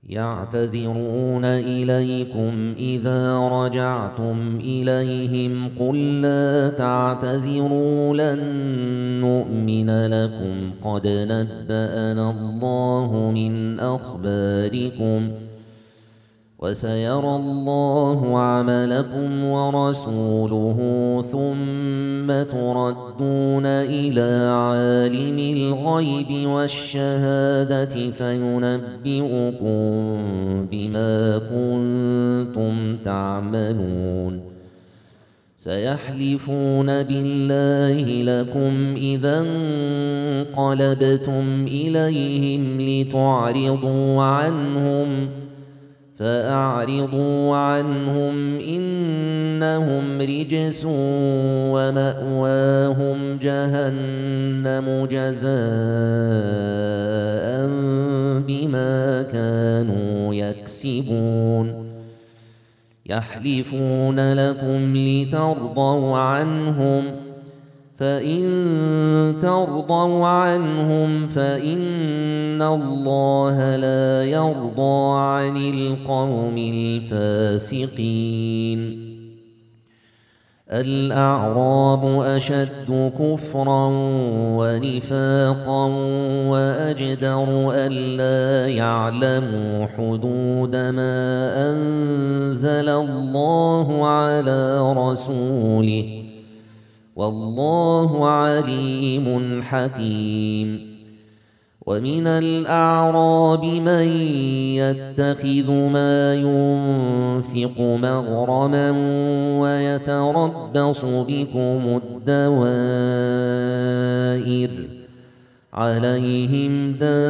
يعتذرون إليكم إذا رجعتم إليهم قل لا تعتذروا لن نؤمن لكم قد نبأنا الله من أخباركم وسيرى الله عملكم ورسوله ثم تردون إلى عالم الغيب والشهادة فينبئكم بما كنتم تعملون سيحلفون بالله لكم إذا انقلبتم إليهم لتعرضوا عنهم فأعرضوا عنهم إنهم رجس ومأواهم جهنم جزاء بما كانوا يكسبون يحلفون لكم لترضوا عنهم فإن ترضوا عنهم فإن الله لا يرضى عن القوم الفاسقين الأعراب أشد كفرا ونفاقا وأجدر ألا يعلموا حدود ما أنزل الله على رسوله والله عليم حكيم ومن الأعراب من يتخذ ما ينفق مغرما ويتربص بكم الدوائر عليهم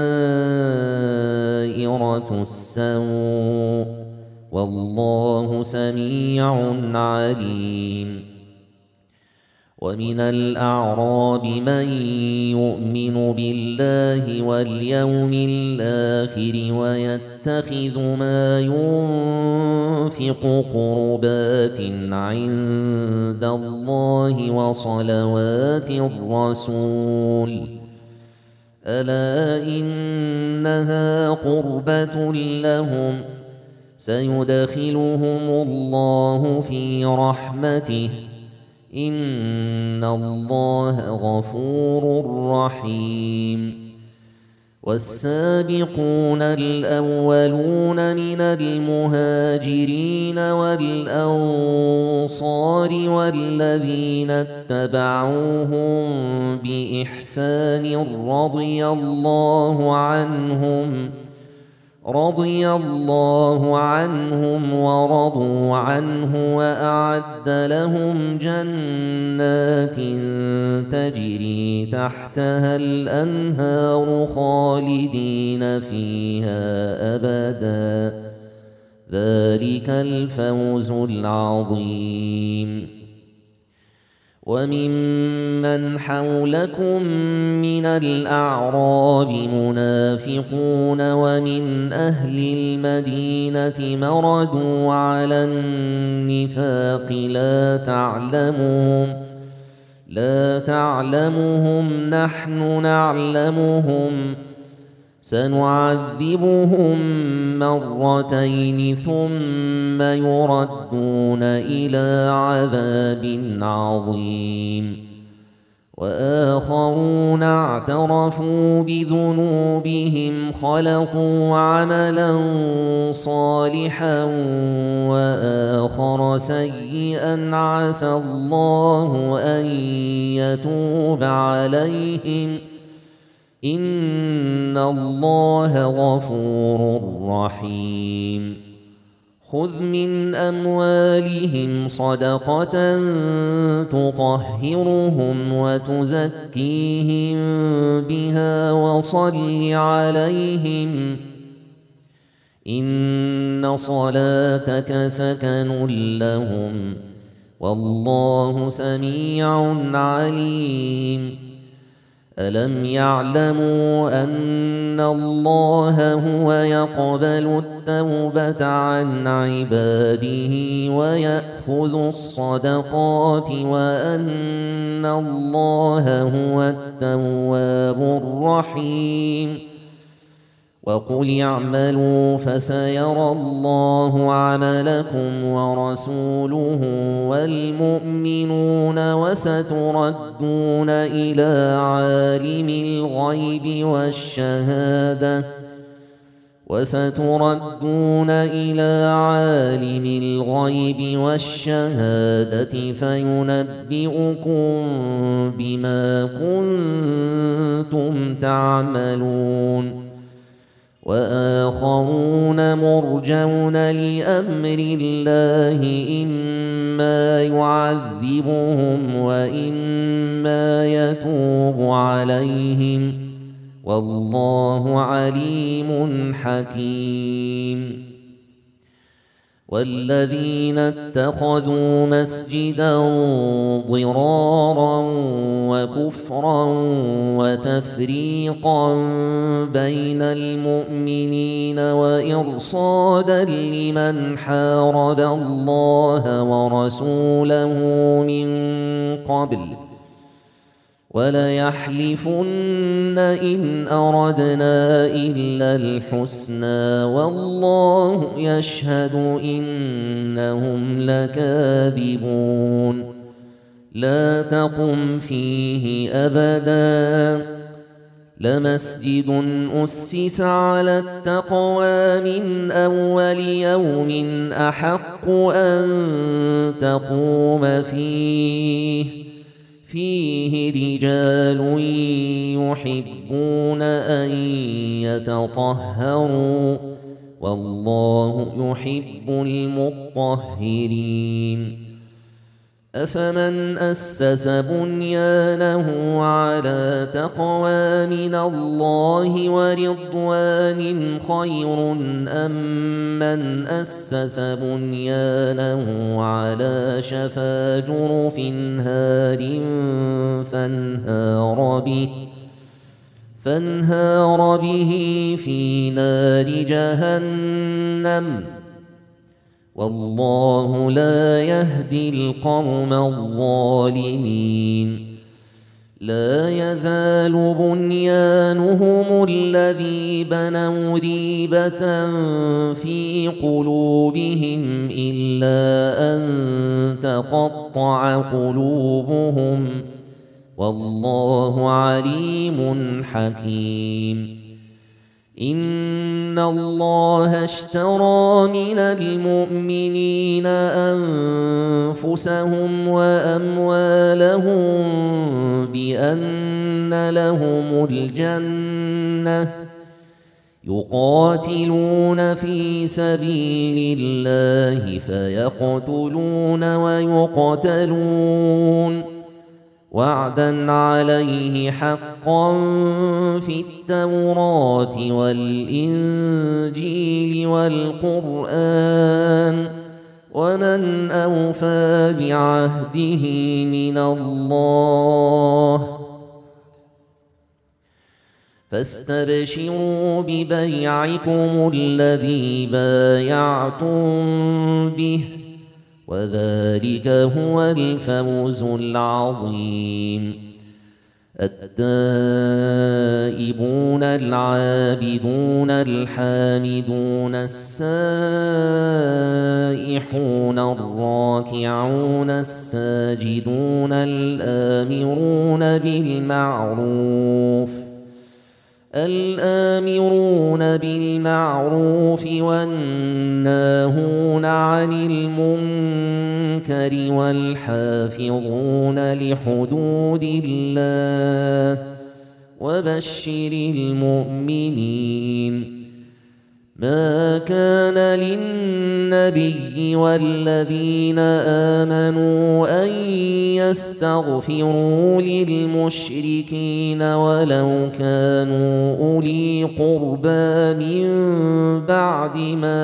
دائرة السوء والله سميع عليم ومن الأعراب من يؤمن بالله واليوم الآخر ويتخذ ما ينفق قربات عند الله وصلوات الرسول ألا إنها قربة لهم سيدخلهم الله في رحمته إن الله غفور رحيم والسابقون الأولون من المهاجرين والأنصار والذين اتبعوهم بإحسان رضي الله عنهم ورضوا عنه وأعد لهم جنات تجري تحتها الأنهار خالدين فيها أبدا ذلك الفوز العظيم وممن حولكم من الأعراب منافقون ومن أهل المدينة مردوا على النفاق لا تعلمهم نحن نعلمهم سنعذبهم مرتين ثم يردون إلى عذاب عظيم وآخرون اعترفوا بذنوبهم خلقوا عملا صالحا وآخر سيئا عسى الله أن يتوب عليهم إن الله غفور رحيم خذ من أموالهم صدقة تطهرهم وتزكيهم بها وصل عليهم إن صلاتك سكن لهم والله سميع عليم ألم يعلموا أن الله هو يقبل التوبة عن عباده ويأخذ الصدقات وأن الله هو التواب الرحيم وقل اعملوا فسيرى الله عملكم ورسوله والمؤمنون وستردون إلى عالم الغيب والشهادة فينبئكم بما كنتم تعملون وآخرون مرجون لأمر الله إما يعذبهم وإما يتوب عليهم والله عليم حكيم والذين اتخذوا مسجدا ضرارا وكفرا وتفريقا بين المؤمنين وإرصادا لمن حارب الله ورسوله من قبل وليحلفن إن أردنا إلا الحسنى والله يشهد إنهم لكاذبون لا تقم فيه أبدا لمسجد أسس على التقوى من أول يوم أحق أن تقوم فيه رجال يحبون أن يتطهروا والله يحب المطهرين أفمن أسس بنيانه على تقوى من الله ورضوان خير أم من أسس بنيانه على شفا جرف هار فانهار به في نار جهنم والله لا يهدي القوم الظالمين لا يزال بنيانهم الذي بنوا ريبة في قلوبهم إلا أن تقطع قلوبهم والله عليم حكيم إن الله اشترى من المؤمنين أنفسهم وأموالهم بأن لهم الجنة يقاتلون في سبيل الله فيقتلون ويقتلون وعدا عليه حقا في التوراة والإنجيل والقرآن ومن أوفى بعهده من الله فاستبشروا ببيعكم الذي بايعتم به وذلك هو الفوز العظيم التائبون العابدون الحامدون السائحون الراكعون الساجدون الآمرون بالمعروف والناهون عن المنكر والحافظون لحدود الله وبشر المؤمنين ما كان للنبي والذين آمنوا أن يستغفروا للمشركين ولو كانوا أولي قربى من بعد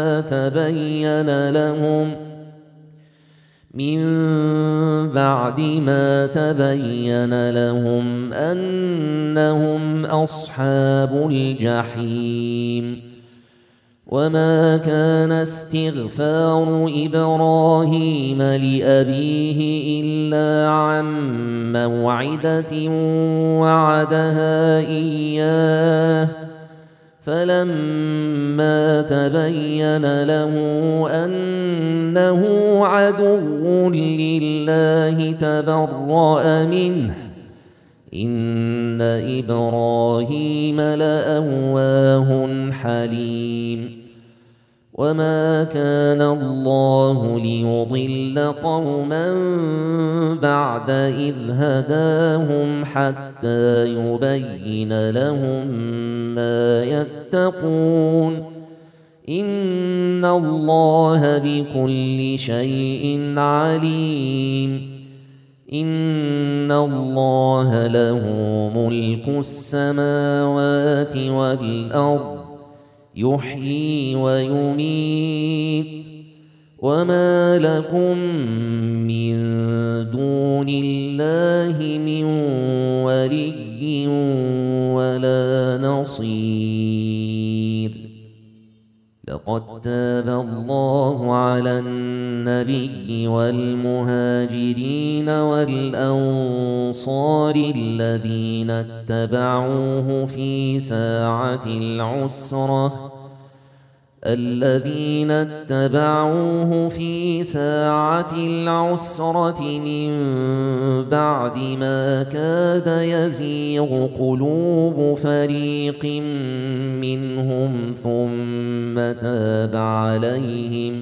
ما تبين لهم أنهم أصحاب الجحيم وما كان استغفار إبراهيم لأبيه إلا عن موعدة وعدها إياه فلما تبين له أنه عدو لله تبرأ منه إن إبراهيم لأواه حليم وما كان الله ليضل قوما بعد إذ هداهم حتى يبين لهم ما يتقون إن الله بكل شيء عليم إن الله له ملك السماوات والأرض يحيي ويميت وما لكم من دون الله من ولي ولا نصير لقد تاب الله على النبي والمهاجرين والأنصار الذين اتبعوه في ساعة العسرة من بعد ما كاد يزيغ قلوب فريق منهم ثم تاب عليهم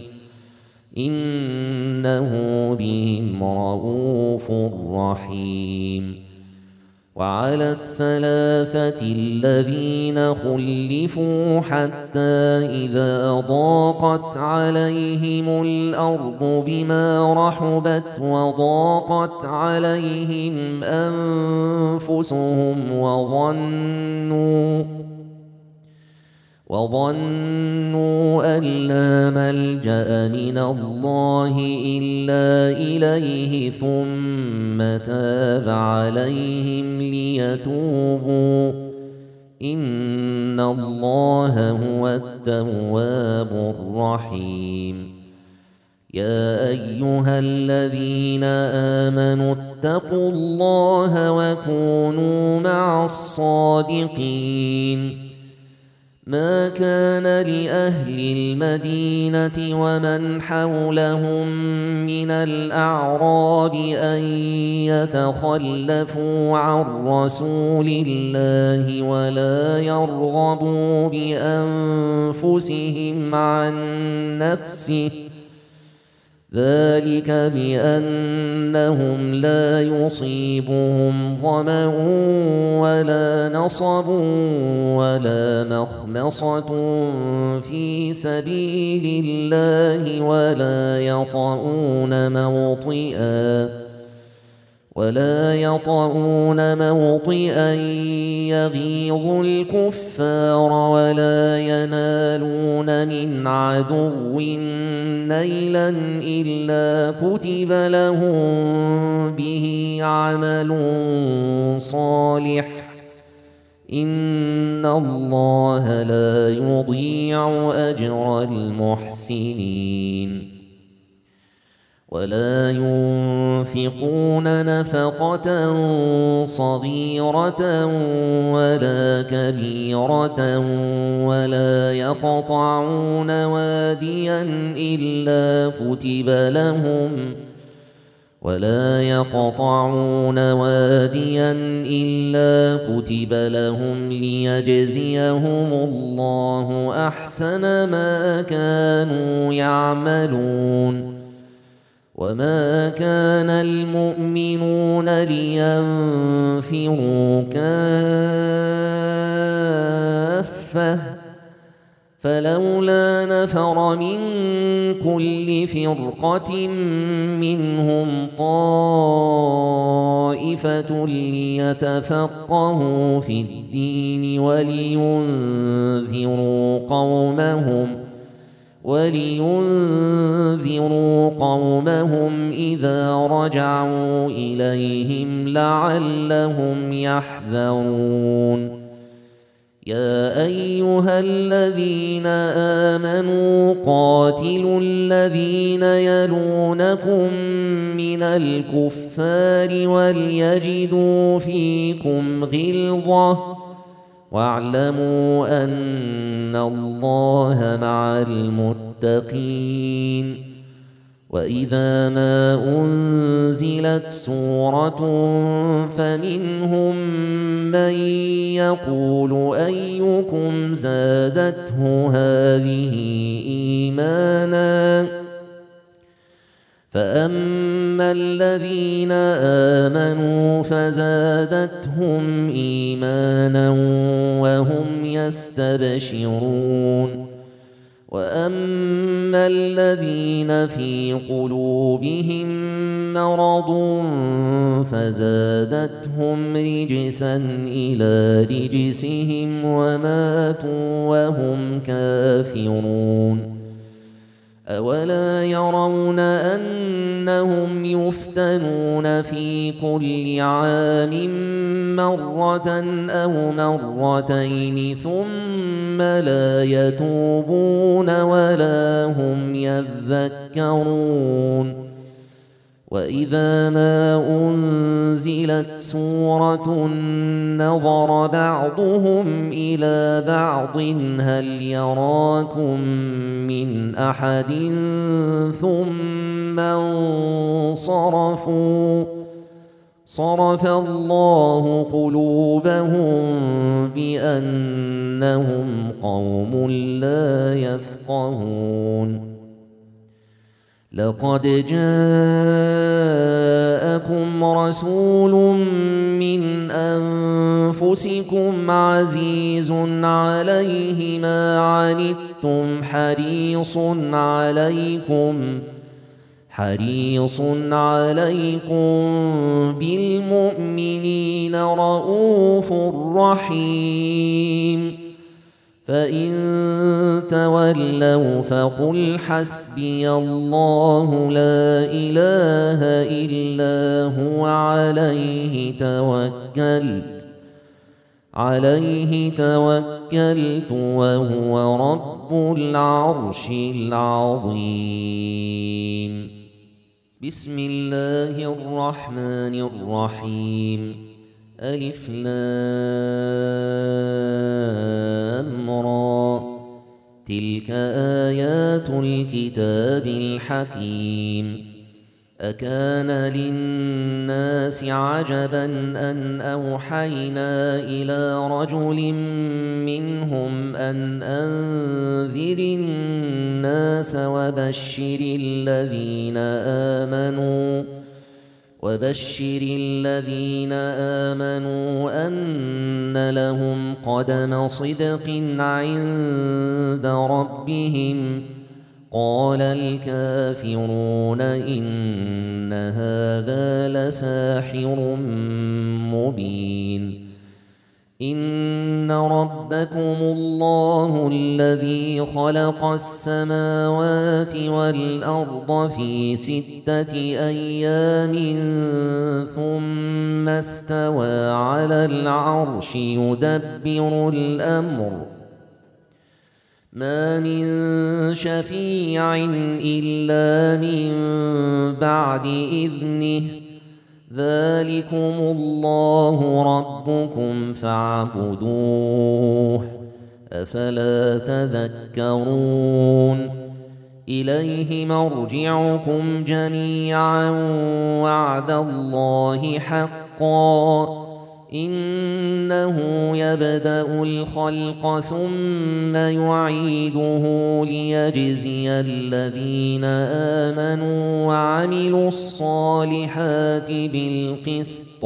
إنه بهم رءوف رحيم وعلى الثلاثة الذين خلفوا حتى إذا ضاقت عليهم الأرض بما رحبت وضاقت عليهم أنفسهم وظنوا أن لا ملجأ من الله إلا إليه ثم تاب عليهم ليتوبوا إن الله هو التواب الرحيم يا أيها الذين آمنوا اتقوا الله وكونوا مع الصادقين ما كان لأهل المدينة ومن حولهم من الأعراب أن يتخلفوا عن رسول الله ولا يرغبوا بأنفسهم عن نفسه ذلك بأنهم لا يصيبهم ظمأ ولا نصب ولا مخمصة في سبيل الله ولا يطؤون موطئا يغيظ الكفار ولا ينالون من عدو نيلا إلا كتب لهم به عمل صالح إن الله لا يضيع أجر المحسنين ولا ينفقون نفقة صغيرة ولا كبيرة ولا يقطعون واديا إلا كتب لهم ليجزيهم الله أحسن ما كانوا يعملون وما كان المؤمنون لينفروا كافة فلولا نفر من كل فرقة منهم طائفة ليتفقهوا في الدين ولينذروا قومهم إذا رجعوا إليهم لعلهم يحذرون يا أيها الذين آمنوا قاتلوا الذين يلونكم من الكفار وليجدوا فيكم غلظة واعلموا أن الله مع المتقين. وإذا ما أنزلت سورة فمنهم من يقول أيكم زادته هذه إيمانا فأما الذين آمنوا فزادتهم إيمانا وهم يستبشرون وأما الذين في قلوبهم مرض فزادتهم رجسا إلى رجسهم وماتوا وهم كافرون. أولا يرون أنهم يفتنون في كل عام مرة أو مرتين ثم لا يتوبون ولا هم يذكرون. وإذا ما أنزلت سورة نظر بعضهم إلى بعض هل يراكم من أحد ثم انصرفوا صرف الله قلوبهم بأنهم قوم لا يفقهون. لقد جاءكم رسول من أنفسكم عزيز عليه ما عنتم حريص عليكم بالمؤمنين رؤوف رحيم. فإن تولوا فقل حسبي الله لا إله إلا هو عليه توكلت وهو رب العرش العظيم. بسم الله الرحمن الرحيم. ألف لام را تلك آيات الكتاب الحكيم. أكان للناس عجبا أن أوحينا إلى رجل منهم أن أنذر الناس وبشر الذين آمنوا أن لهم قدم صدق عند ربهم. قال الكافرون إن هذا لساحر مبين. إن ربكم الله الذي خلق السماوات والأرض في 6 أيام ثم استوى على العرش يدبر الأمر. ما من شفيع إلا من بعد إذنه. ذلكم الله ربكم فاعبدوه أفلا تذكرون. إليه مرجعكم جميعا وعد الله حقا. إنه يبدأ الخلق ثم يعيده ليجزي الذين آمنوا وعملوا الصالحات بالقسط.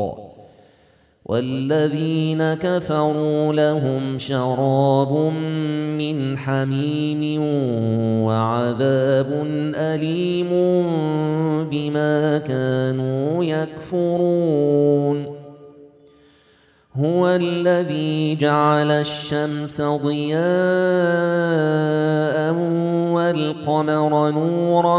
والذين كفروا لهم شراب من حميم وعذاب أليم بما كانوا يكفرون. هو الذي جعل الشمس ضياء والقمر نورا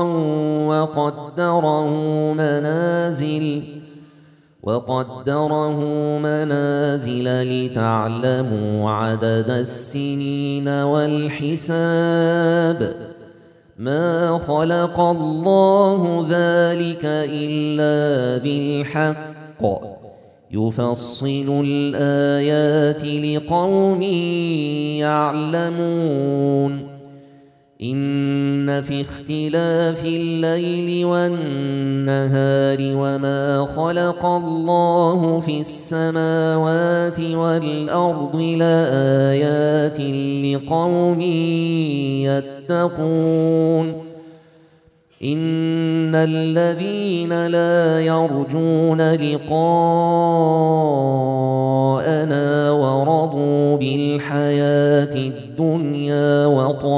وقدره منازل لتعلموا عدد السنين والحساب. ما خلق الله ذلك إلا بالحق. يفصل الآيات لقوم يعلمون إن في اختلاف الليل والنهار وما خلق الله في السماوات والأرض لآيات لقوم يتقون إن الذين لا يرجون لقاءنا ورضوا بالحياة الدنيا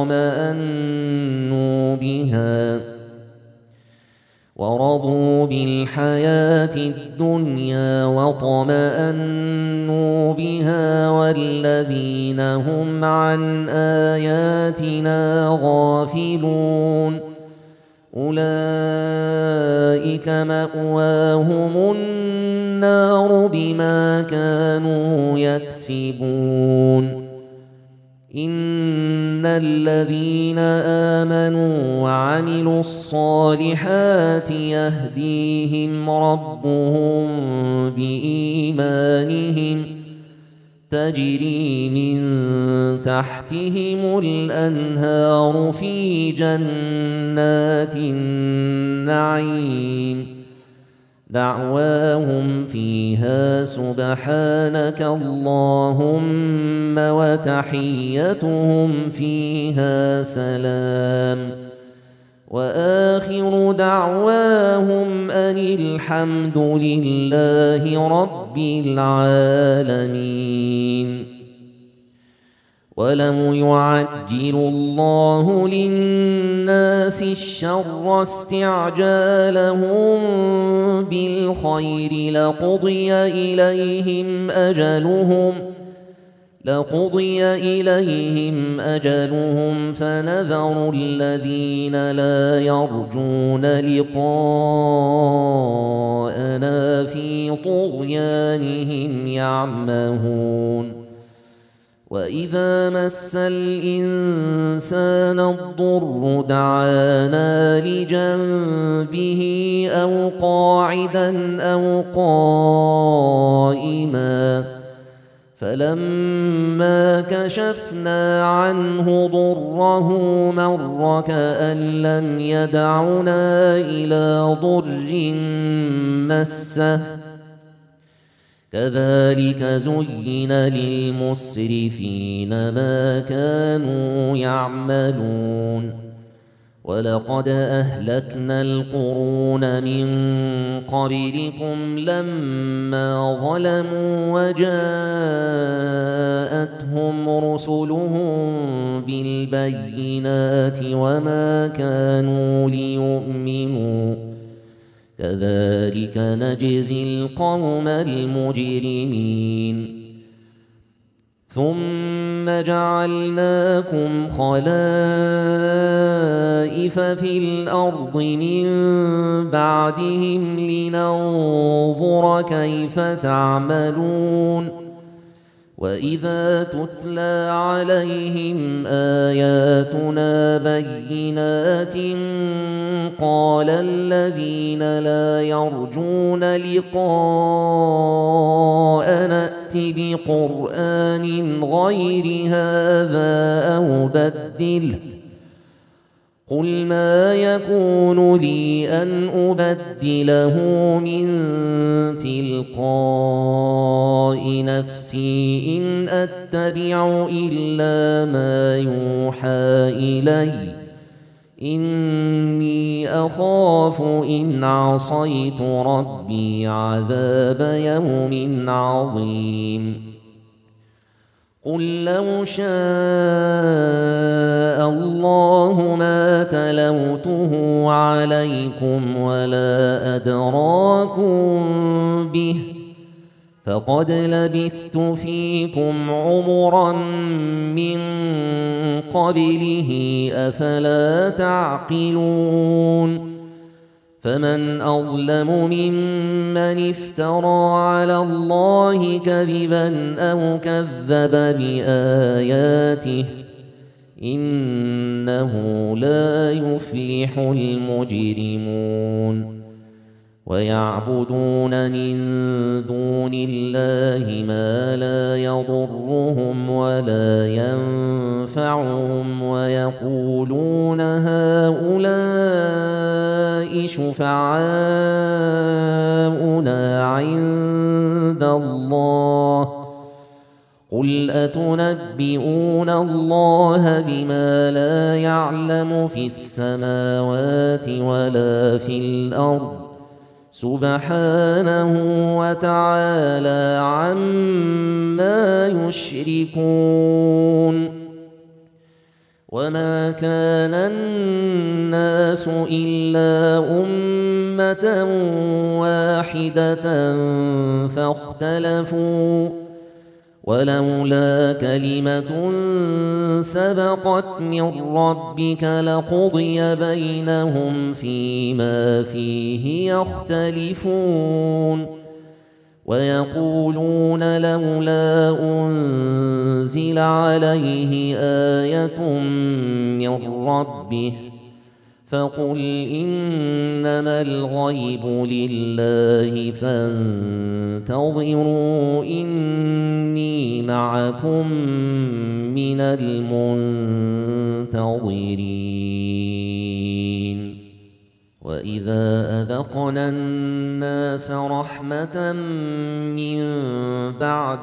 وطمأنوا بها والذين هم عن آياتنا غافلون أولئك مأواهم النار بما كانوا يكسبون إن الذين آمنوا وعملوا الصالحات يهديهم ربهم بإيمانهم تجري من تحتهم الأنهار في جنات النعيم دعواهم فيها سبحانك اللهم وتحيتهم فيها سلام وآخر دعواهم أن الحمد لله رب العالمين. ولو يعجل الله للناس الشر استعجالهم بالخير لقضي إليهم أجلهم فنذر الذين لا يرجون لقاءنا في طغيانهم يعمهون وإذا مس الإنسان الضر دعانا لجنبه أو قاعدا أو قائما فلما كشفنا عنه ضره مر كأن لم يدعنا إلى ضر مسه كذلك زين للمسرفين ما كانوا يعملون ولقد أهلكنا القرون من قبلكم لما ظلموا وجاءتهم رسلهم بالبينات وما كانوا ليؤمنوا كذلك نجزي القوم المجرمين ثم جعلناكم خلائف في الأرض من بعدهم لننظر كيف تعملون وإذا تتلى عليهم آياتنا بينات قال الذين لا يرجون لقاءنا ائت بقرآن غير هذا أو بدله قل ما يكون لي أن أبدله من تلقاء نفسي إن أتبع إلا ما يوحى إلي إني أخاف إن عصيت ربي عذاب يوم عظيم قل لو شاء الله ما تلوته عليكم ولا أدراكم به فقد لبثت فيكم عمرا من قبله أفلا تعقلون فمن أظلم ممن افترى على الله كذبا أو كذب بآياته إنه لا يفلح المجرمون ويعبدون من دون الله ما لا يضرهم ولا ينفعهم ويقولون هؤلاء شفعاؤنا عند الله قل أتنبئون الله بما لا يعلم في السماوات ولا في الأرض سبحانه وتعالى عما يشركون وما كان الناس إلا أمة واحدة فاختلفوا ولولا كلمة سبقت من ربك لقضي بينهم فيما فيه يختلفون ويقولون لولا أنزل عليه آية من ربه فقل إنما الغيب لله فانتظروا إني معكم من المنتظرين وإذا أذقنا الناس رحمة من بعد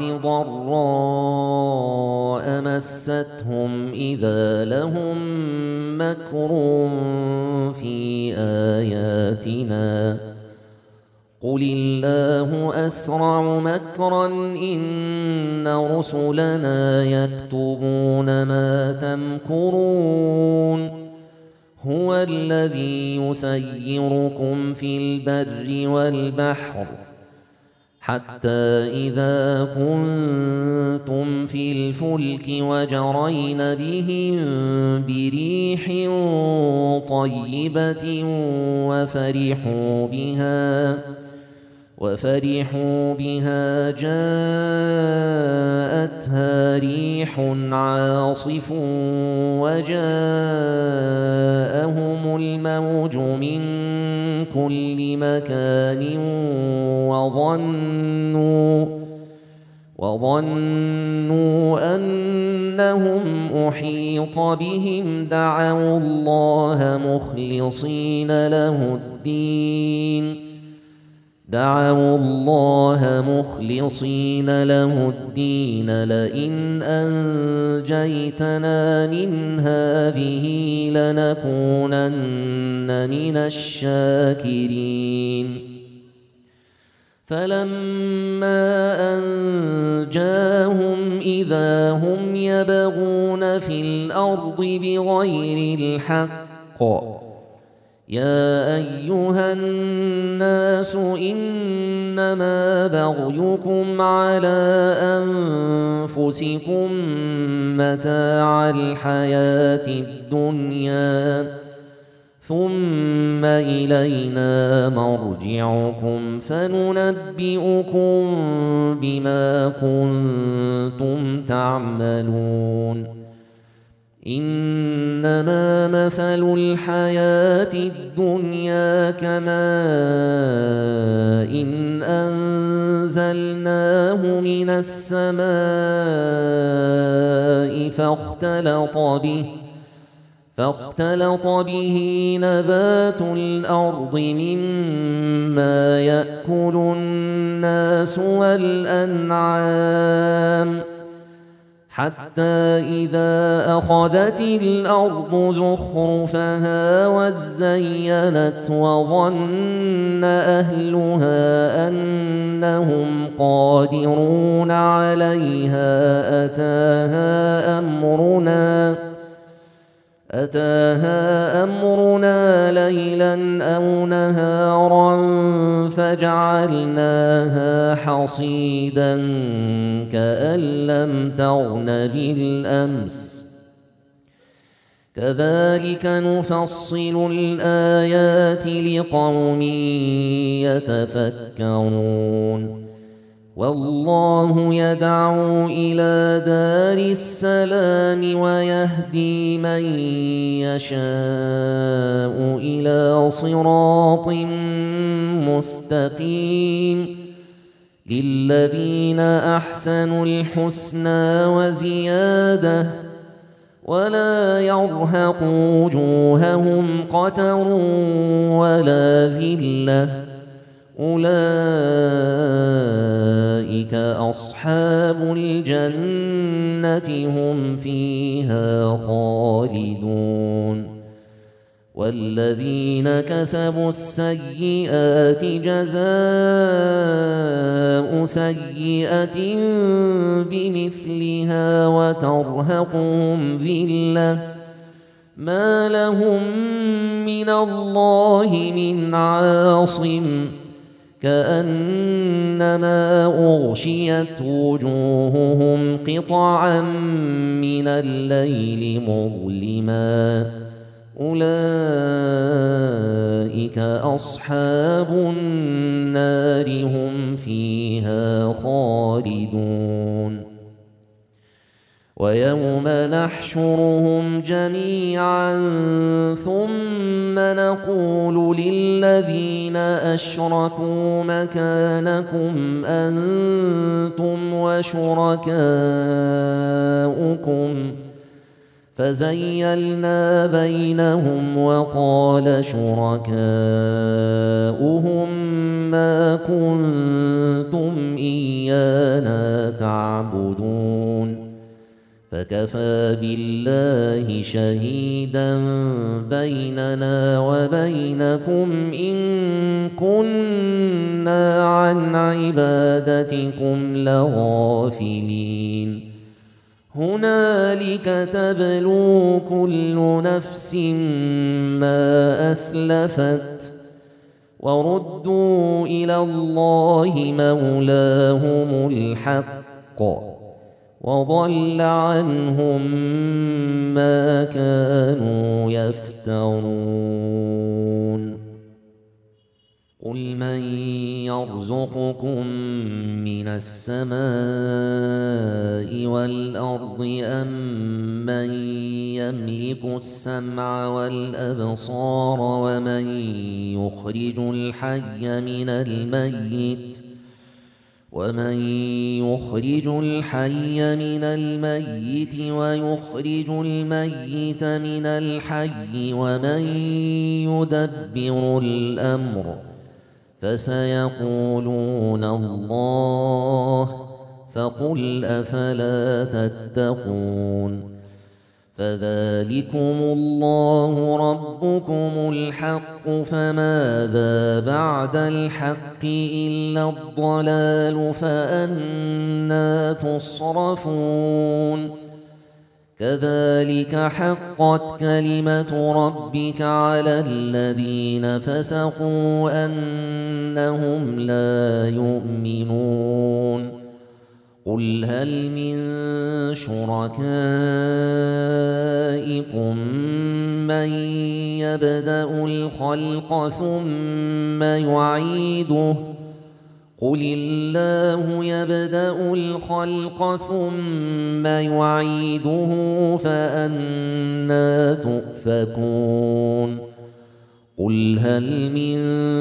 ضراء مستهم إذا لهم مكر في آياتنا قل الله أسرع مكرا إن رسلنا يكتبون ما تمكرون هو الذي يسيركم في البر والبحر حتى إذا كنتم في الفلك وجرين بهم بريح طيبة وفرحوا بها جاءتها ريح عاصف وجاءهم الموج من كل مكان وظنوا أنهم أحيط بهم دعوا الله مخلصين له الدين لئن أنجيتنا من هذه لنكونن من الشاكرين فلما أنجاهم إذا هم يبغون في الأرض بغير الحق يا أيها الناس إنما بغيكم على أنفسكم متاع الحياة الدنيا ثم إلينا مرجعكم فننبئكم بما كنتم تعملون إنما مثل الحياة الدنيا كماء إن أنزلناه من السماء فاختلط به نبات الأرض مما يأكل الناس والأنعام حتى إذا أخذت الأرض زخرفها وزينت وظن أهلها أنهم قادرون عليها أتاها أمرنا ليلا أو نهارا فجعلناها حصيدا كأن لم تغن بالأمس كذلك نفصل الآيات لقوم يتفكرون والله يدعو إلى دار السلام ويهدي من يشاء إلى صراط مستقيم للذين أحسنوا الحسنى وزيادة ولا يرهق وجوههم قتر ولا ذلة أولئك أصحاب الجنة هم فيها خالدون والذين كسبوا السيئات جزاء سيئة بمثلها وترهقهم ذلة ما لهم من الله من عاصم كأنما أغشيت وجوههم قطعا من الليل مظلما أولئك أصحاب النار هم فيها خالدون ويوم نحشرهم جميعا ثم نقول للذين أشركوا مكانكم أنتم وشركاؤكم فزيلنا بينهم وقال شركاؤهم ما كنتم إيانا تعبدون فكفى بالله شهيدا بيننا وبينكم إن كنا عن عبادتكم لغافلين هنالك تبلو كل نفس ما أسلفت وردوا إلى الله مولاهم الحق وضل عنهم ما كانوا يفترون قل من يرزقكم من السماء والأرض أم من يملك السمع والأبصار ومن يخرج الحي من الميت ويخرج الميت من الحي ومن يدبر الأمر فسيقولون الله فقل أفلا تتقون فذلكم الله ربكم الحق فماذا بعد الحق إلا الضلال فأنى تصرفون كذلك حقت كلمة ربك على الذين فسقوا أنهم لا يؤمنون قل هل من شركائكم من يبدأ الخلق ثم يعيده قل الله يبدأ الخلق ثم يعيده فأنى تؤفكون قل هل من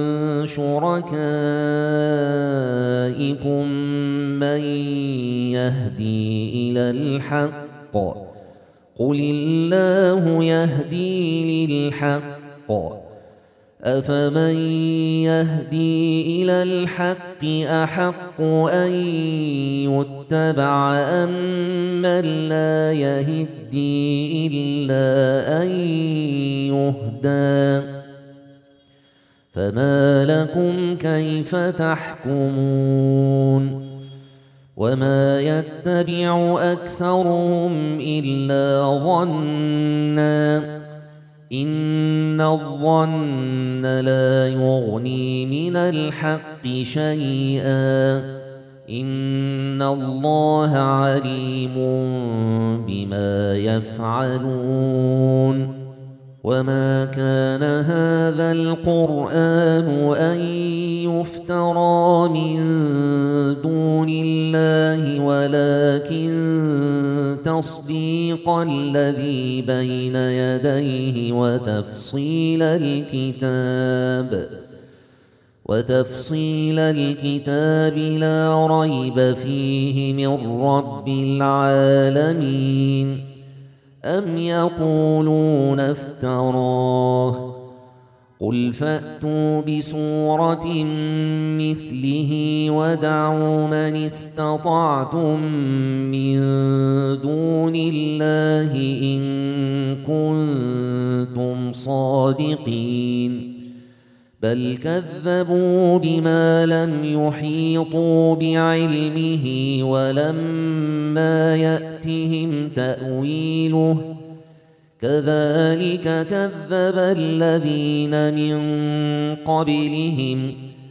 شركائكم من يهدي إلى الحق قل الله يهدي للحق أفمن يهدي إلى الحق أحق أن يتبع أم من لا يهدي إلا أن يهدى فما لكم كيف تحكمون وما يتبع أكثرهم إلا ظنًّا إن الظن لا يغني من الحق شيئا إن الله عليم بما يفعلون وما كان هذا القرآن أن يفترى من دون الله ولكن تصديق الذي بين يديه وتفصيل الكتاب لا ريب فيه من رب العالمين. أم يقولون افتراه قل فأتوا بسورة مثله ودعوا من استطعتم من دون الله إن كنتم صادقين بل كذبوا بما لم يحيطوا بعلمه ولما يأتهم تأويله كذلك كذب الذين من قبلهم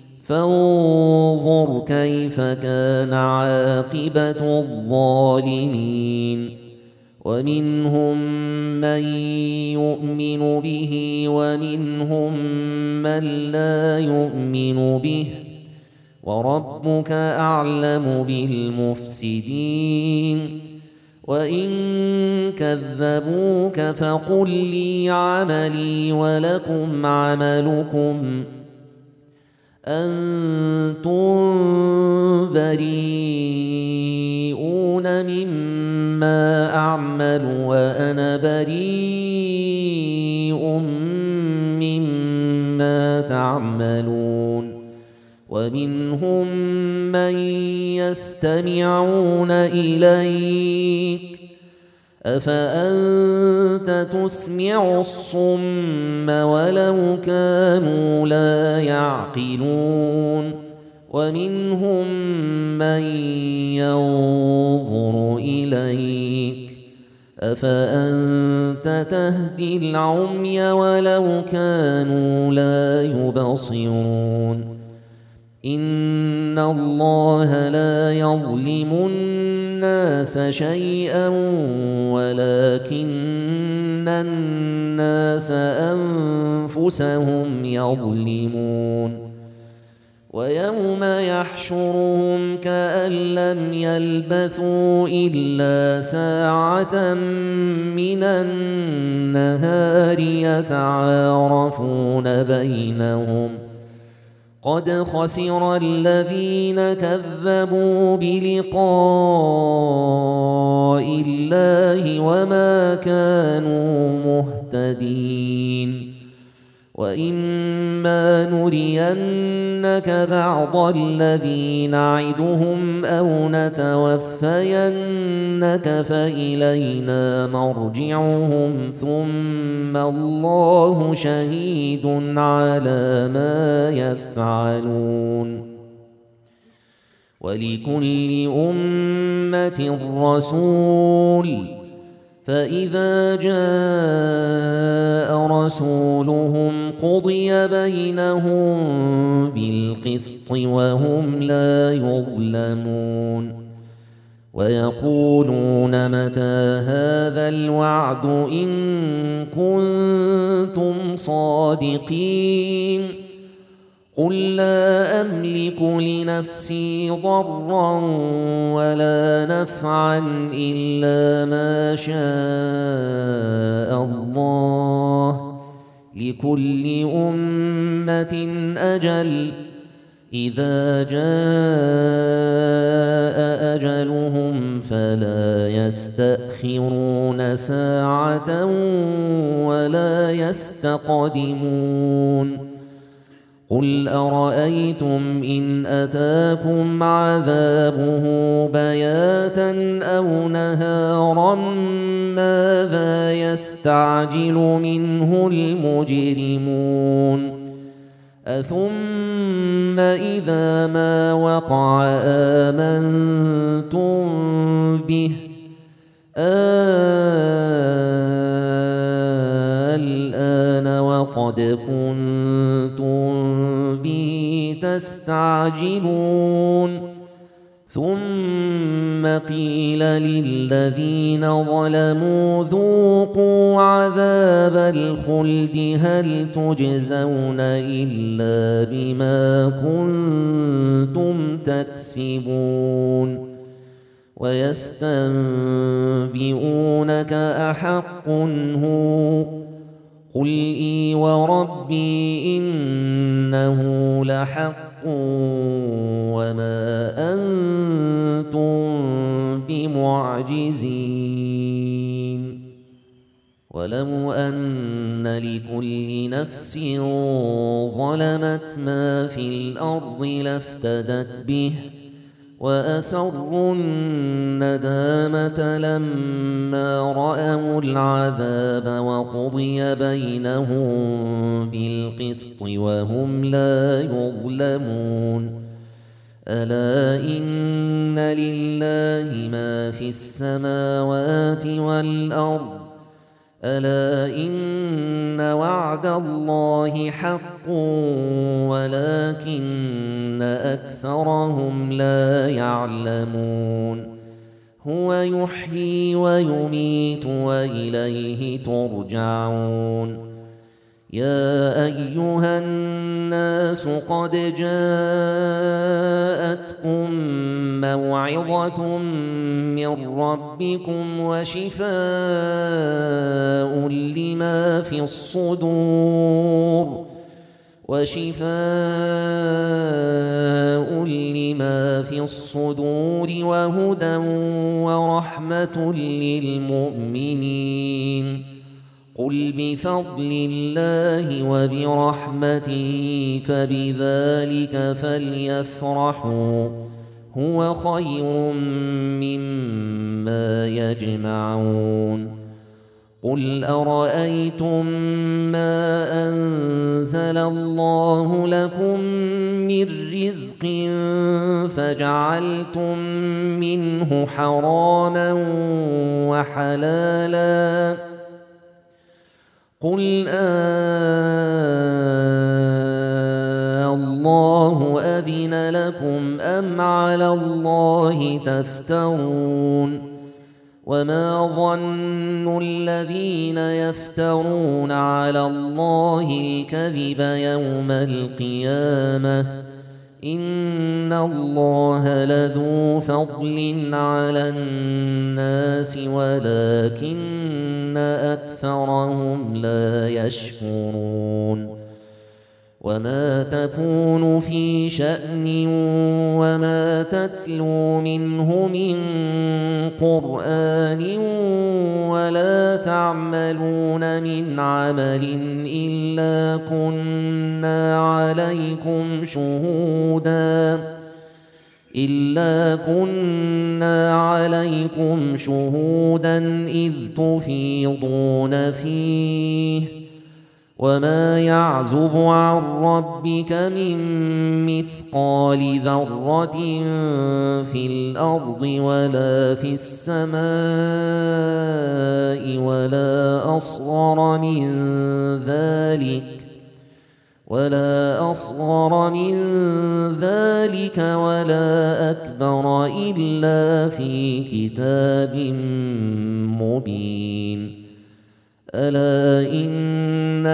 فانظر كيف كان عاقبة الظالمين. ومنهم من يؤمن به ومنهم من لا يؤمن به وربك أعلم بالمفسدين. وإن كذبوك فقل لي عملي ولكم عملكم أنتم بريئون مما أعمل وأنا بريء مما تعملون. ومنهم من يستمعون إليك أفأنت تسمع الصم ولو كانوا لا يعقلون. ومنهم من ينظر إليك أفأنت تهدي العمي ولو كانوا لا يبصرون. إن الله لا يظلم الناس شيئا ولكن الناس أنفسهم يظلمون. ويوم يحشرهم كأن لم يلبثوا إلا ساعة من النهار يتعارفون بينهم قد خسر الذين كذبوا بلقاء الله وما كانوا مهتدين. وإما نرينك بعض الذي نعدهم أو نتوفينك فإلينا مرجعهم ثم الله شهيد على ما يفعلون. ولكل أمة رسول فإذا جاء رسولهم قضي بينهم بالقسط وهم لا يظلمون. ويقولون متى هذا الوعد إن كنتم صادقين قل لا أملك لنفسي ضرا ولا نفعا إلا ما شاء الله لكل أمة أجل إذا جاء أجلهم فلا يستأخرون ساعة ولا يستقدمون. قل أرأيتم إن أتاكم عذابه بياتا أو نهارا ماذا يستعجل منه المجرمون أثم إذا ما وقع آمنتم به الآن وقد كنتم به تستعجلون ثم قيل للذين ظلموا ذوقوا عذاب الخلد هل تجزون إلا بما كنتم تكسبون ويستنبئونك أحق هو قل إي وربي إنه لحق وما أنتم بمعجزين ولو أن لكل نفس ظلمت ما في الأرض لافتدت به وأسروا الندامة لما رأوا العذاب وقضي بينهم بالقسط وهم لا يظلمون ألا إن لله ما في السماوات والأرض ألا إن وعد الله حق ولكن أكثرهم لا يعلمون هو يحيي ويميت وإليه ترجعون يا أيها الناس قد جاءتكم موعظة من ربكم وشفاء لما في الصدور وهدى ورحمة للمؤمنين قل بفضل الله وبرحمته فبذلك فليفرحوا هو خير مما يجمعون قل أرأيتم ما أنزل الله لكم من رزق فجعلتم منه حراما وحلالا قل الله أذن لكم أم على الله تفترون وما ظن الذين يفترون على الله الكذب يوم القيامة إن الله لذو فضل على الناس ولكن أكثرهم لا يشكرون وما تكون في شأن وما تتلو منه من قرآن ولا تعملون من عمل إلا كنا عليكم شهودا إذ تفيضون فيه وما يعزب عن ربك من مثقال ذرة في الأرض ولا في السماء ولا أصغر من ذلك ولا أكبر إلا في كتاب مبين ألا إن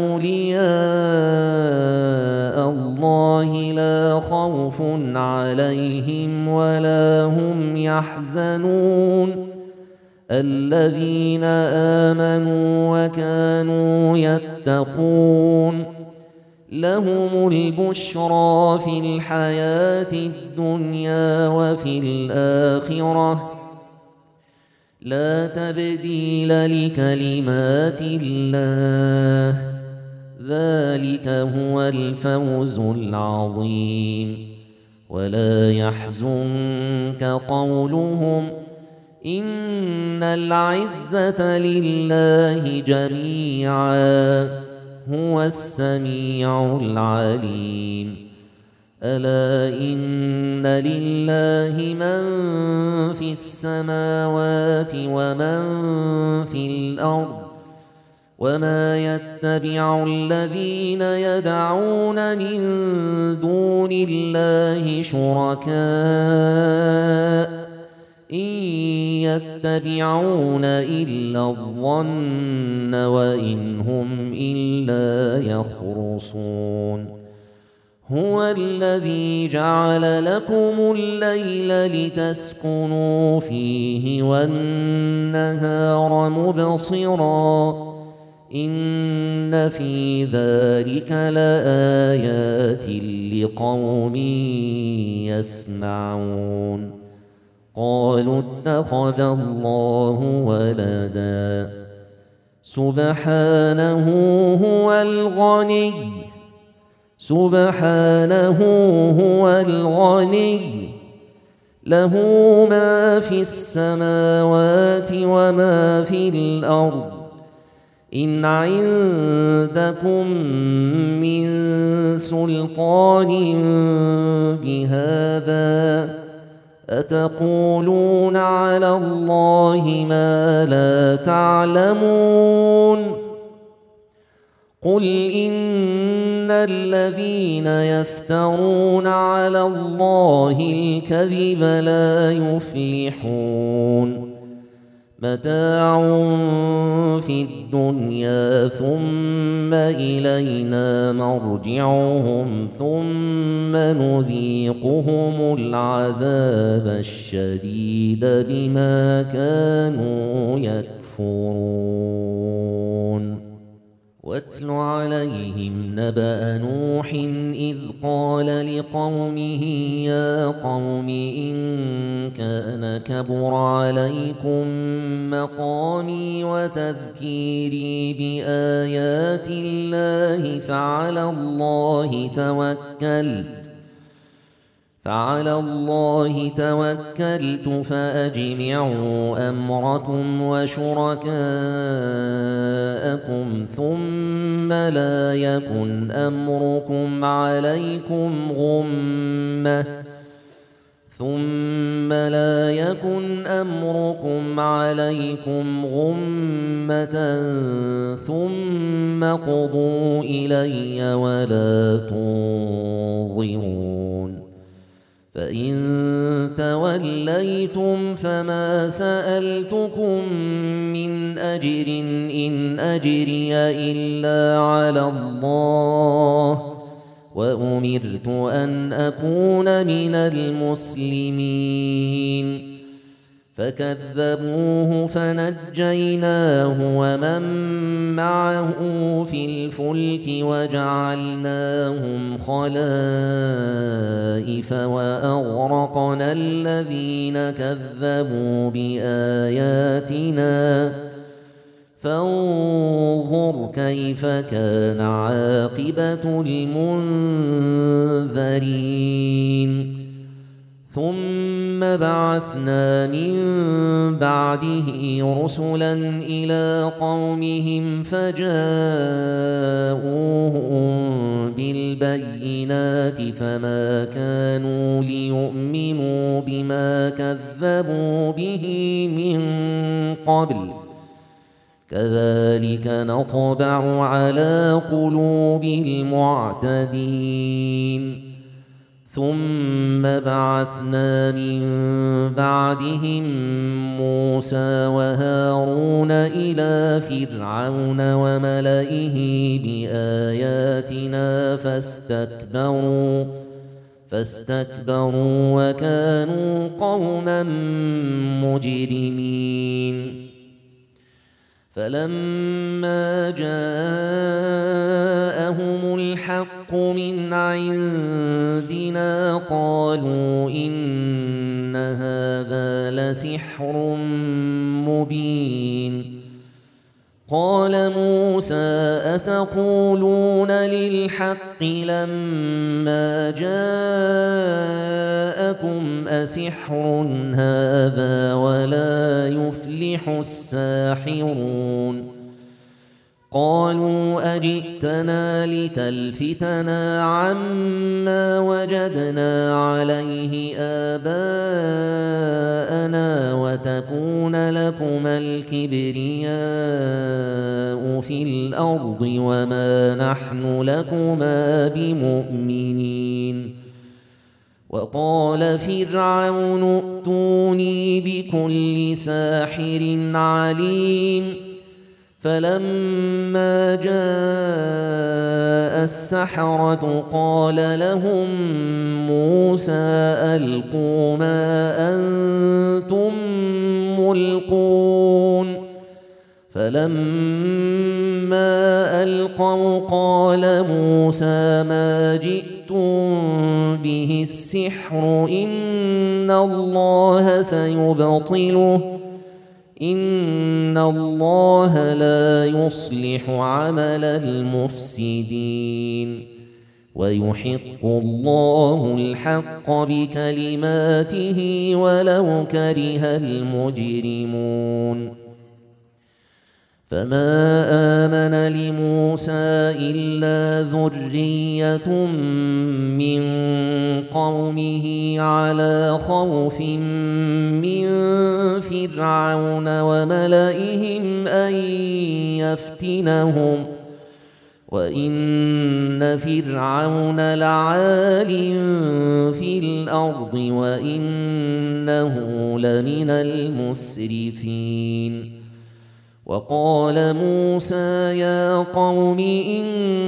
أولياء الله لا خوف عليهم ولا هم يحزنون الذين آمنوا وكانوا يتقون لهم البشرى في الحياة الدنيا وفي الآخرة لا تبديل لكلمات الله ذلك هو الفوز العظيم ولا يحزنك قولهم إن العزة لله جميعا هو السميع العليم ألا إن لله من في السماوات ومن في الأرض وما يتبع الذين يدعون من دون الله شركاء إن يتبعون إلا الظن وإن هم إلا يخرصون هو الذي جعل لكم الليل لتسكنوا فيه والنهار مبصرا إن في ذلك لآيات لقوم يسمعون قالوا اتخذ الله ولدا سبحانه هو الغني له ما في السماوات وما في الأرض إن عندكم من سلطان بهذا أتقولون على الله ما لا تعلمون قل إن الذين يفترون على الله الكذب لا يفلحون متاع في الدنيا ثم إلينا مرجعهم ثم نذيقهم العذاب الشديد بما كانوا يكفرون واتل عليهم نبأ نوح إذ قال لقومه يا قوم إن كان كبر عليكم مقامي وتذكيري بآيات الله فعلى الله توكلت فأجمعوا أمركم وشركاءكم ثم لا يكن أمركم عليكم غمة ثم قضوا إلي ولا تنظرون فإن توليتم فما سألتكم من أجر إن أجري إلا على الله وأمرت أن أكون من المسلمين فكذبوه فنجيناه ومن معه في الفلك وجعلناهم خلائف وأغرقنا الذين كذبوا بآياتنا فانظر كيف كان عاقبة المنذرين ثم بعثنا من بعده رسلا إلى قومهم فجاءوهم بالبينات فما كانوا ليؤمنوا بما كذبوا به من قبل كذلك نطبع على قلوب المعتدين ثم بعثنا من بعدهم موسى وهارون إلى فرعون وملئه بآياتنا فاستكبروا وكانوا قوما مجرمين فلما جاءهم الحق من عندنا قالوا إن هذا لسحر مبين قال موسى أتقولون للحق لما جاءكم أسحر هذا ولا يفلح الساحرون قالوا أجئتنا لتلفتنا عما وجدنا عليه آباءنا وتكون لكما الكبرياء في الأرض وما نحن لكما بمؤمنين. وقال فرعون ائتوني بكل ساحر عليم. فلما جاء السحرة قال لهم موسى ألقوا ما أنتم ملقون. فلما ألقوا قال موسى ما جئتم به السحر إن الله سيبطله إن الله لا يصلح عمل المفسدين ويحق الله الحق بكلماته ولو كره المجرمون. فما آمن لموسى إلا ذرية من قومه على خوف من فرعون وملئهم أن يفتنهم وإن فرعون لعال في الأرض وإنه لمن المسرفين. وقال موسى يا قوم إن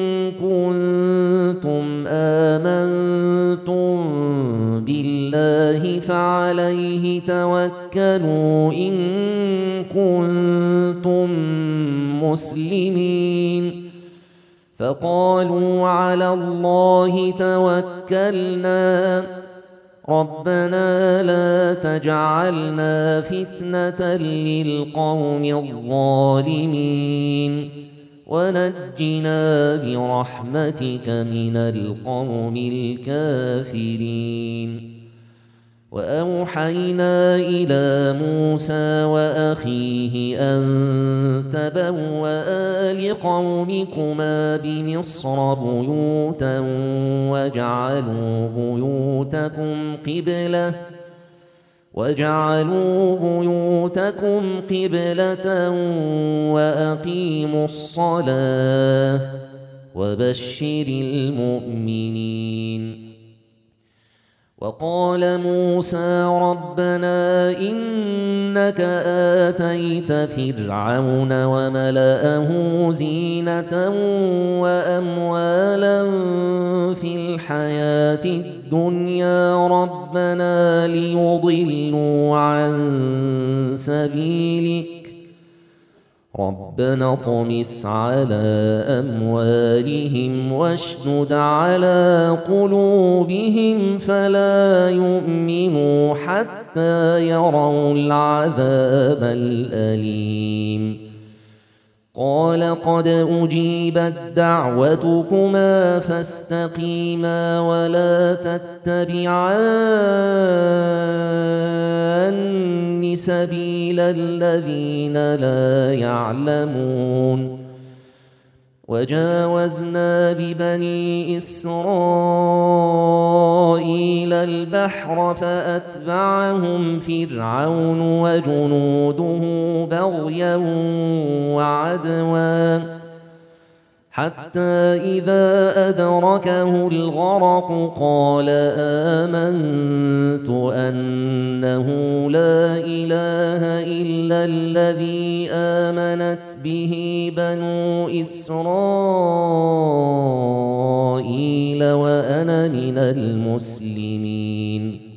كنتم آمنتم بالله فعليه توكلوا إن كنتم مسلمين. فقالوا على الله توكلنا ربنا لا تجعلنا فتنة للقوم الظالمين ونجنا برحمتك من القوم الكافرين. وأوحينا إلى موسى وأخيه أن تبوأ لقومكما بمصر بيوتا وجعلوا بيوتكم قبلة وأقيموا الصلاة وبشر المؤمنين. وقال موسى ربنا إنك آتيت فرعون وملأه زينة وأموالا في الحياة الدنيا ربنا ليضلوا عن سبيلك ربنا اطمس على أموالهم واشدد على قلوبهم فلا يؤمنوا حتى يروا العذاب الأليم. قال قد أجيبت دعوتكما فاستقيما ولا تتبعان سبيل الذين لا يعلمون. وجاوزنا ببني إسرائيل البحر فأتبعهم فرعون وجنوده بغيا وعدوا حتى إذا أدركه الغرق قال آمنت أنه لا إله إلا الذي آمنت به بنو إسرائيل وأنا من المسلمين.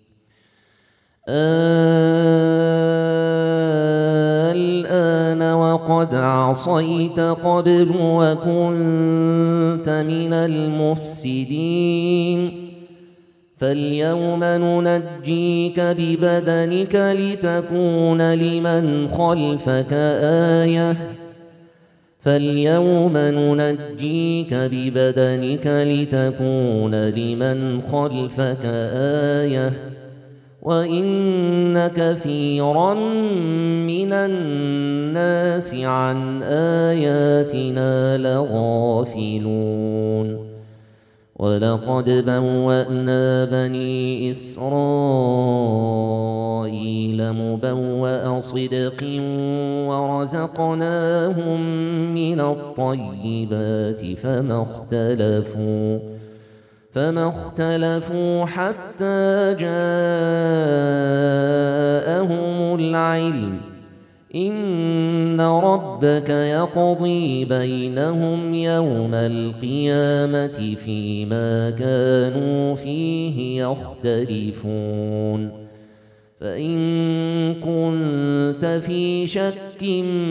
الآن وقد عصيت قبل وكنت من المفسدين فاليوم ننجيك ببدنك لتكون لمن خلفك آية وإن كثيرا من الناس عن آياتنا لغافلون ولقد بوأنا بني إسرائيل مبوأ صدق ورزقناهم من الطيبات فما اختلفوا حتى جاءهم العلم إن ربك يقضي بينهم يوم القيامة فيما كانوا فيه يختلفون فإن كنت في شك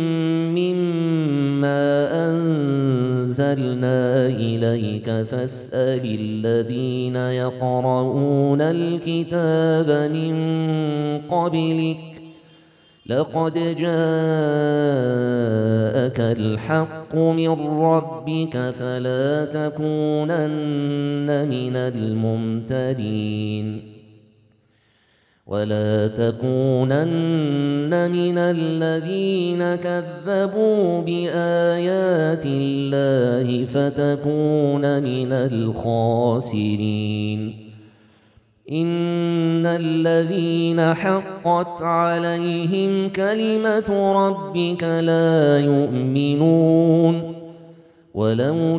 مما أنزلنا إليك فاسأل الذين يقرؤون الكتاب من قبلك لقد جاءك الحق من ربك فلا تكونن من الممترين ولا تكونن من الذين كذبوا بآيات الله فتكون من الخاسرين إن الذين حقت عليهم كلمة ربك لا يؤمنون ولو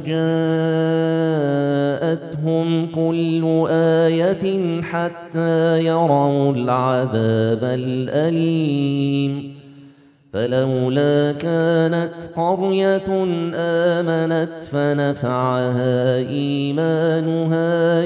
جاءتهم كل آية حتى يروا العذاب الأليم فلولا كانت قرية آمنت فنفعها إيمانها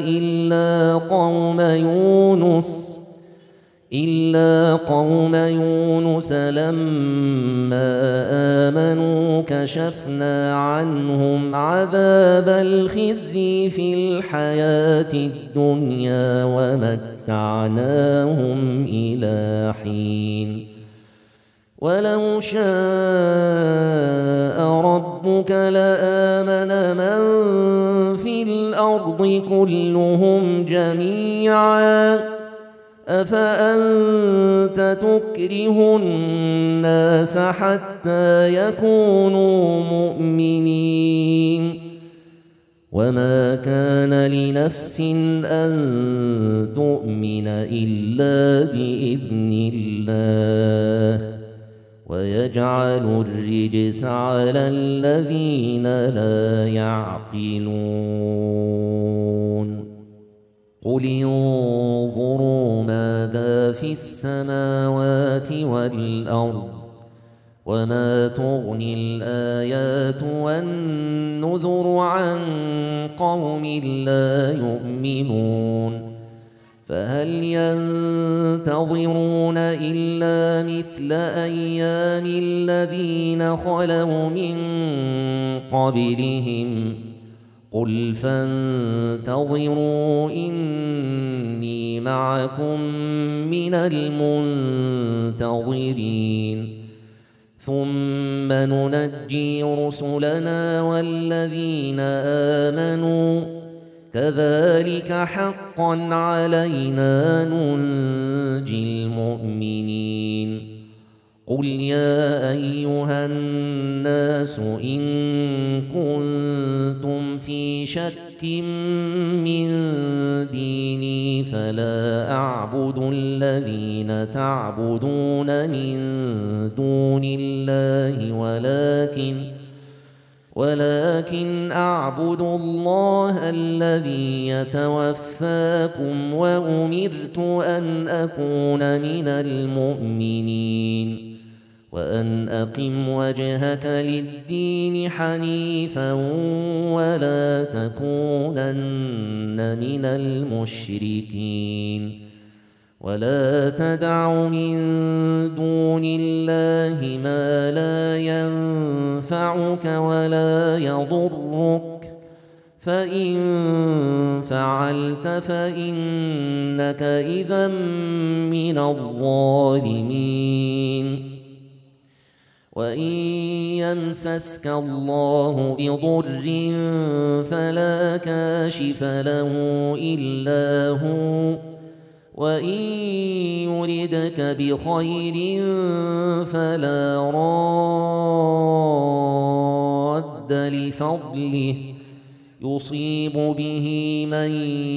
إلا قوم يونس لما آمنوا كشفنا عنهم عذاب الخزي في الحياة الدنيا ومتعناهم إلى حين ولو شاء ربك لآمن من في الأرض كلهم جميعا أفأنت تكره الناس حتى يكونوا مؤمنين وما كان لنفس أن تؤمن إلا بإذن الله ويجعل الرجس على الذين لا يعقلون قل انظروا ماذا في السماوات والأرض وما تغني الآيات والنذر عن قوم لا يؤمنون فهل ينتظرون إلا مثل أيام الذين خلوا من قبلهم قل فانتظروا إني معكم من المنتظرين ثم ننجي رسلنا والذين آمنوا كذلك حقا علينا ننجي المؤمنين قل يا أيها الناس إن كنتم في شك من ديني فلا أعبد الذين تعبدون من دون الله ولكن أعبد الله الذي يتوفاكم وأمرت أن أكون من المؤمنين وأن أقم وجهك للدين حنيفا ولا تكونن من المشركين ولا تدع من دون الله ما لا ينفعك ولا يضرك فإن فعلت فإنك إذا من الظالمين وإن يمسسك الله بضر فلا كاشف له إلا هو وإن يردك بخير فلا راد لفضله يصيب به من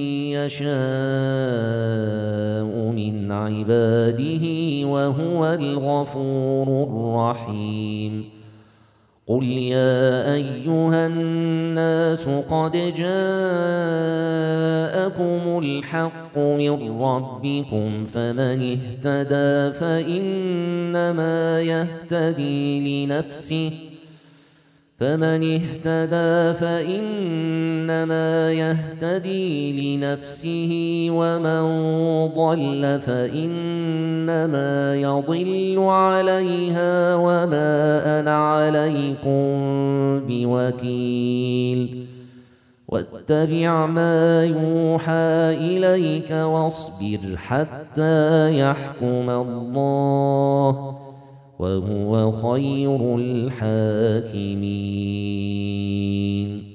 يشاء من عباده وهو الغفور الرحيم. قل يا أيها الناس قد جاءكم الحق من ربكم فمن اهتدى فإنما يهتدي لنفسه ومن ضل فإنما يضل عليها وما أنا عليكم بوكيل. واتبع ما يوحى إليك واصبر حتى يحكم الله وهو خير الحاكمين.